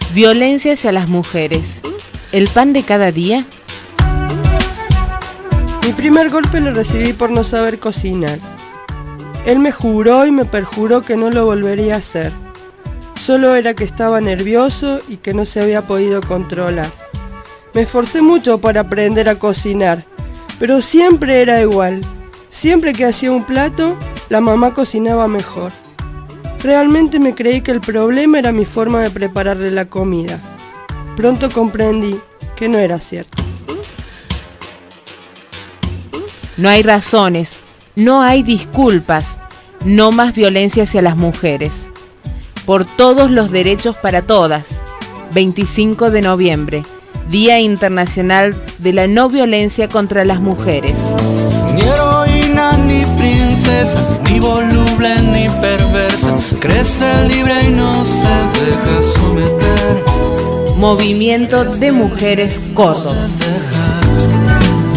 Violencia hacia las mujeres. ¿El pan de cada día? Mi primer golpe lo recibí por no saber cocinar. Él me juró y me perjuró que no lo volvería a hacer. Solo era que estaba nervioso y que no se había podido controlar. Me esforcé mucho para aprender a cocinar, pero siempre era igual. Siempre que hacía un plato, la mamá cocinaba mejor. Realmente me creí que el problema era mi forma de prepararle la comida. Pronto comprendí que no era cierto. No hay razones, no hay disculpas, no más violencia hacia las mujeres. Por todos los derechos para todas. 25 de noviembre, Día Internacional de la No Violencia contra las Mujeres. Ni heroína, ni princesa, ni voluble, ni perversa, crece libre y no se deja someter. Movimiento de Mujeres Córdoba.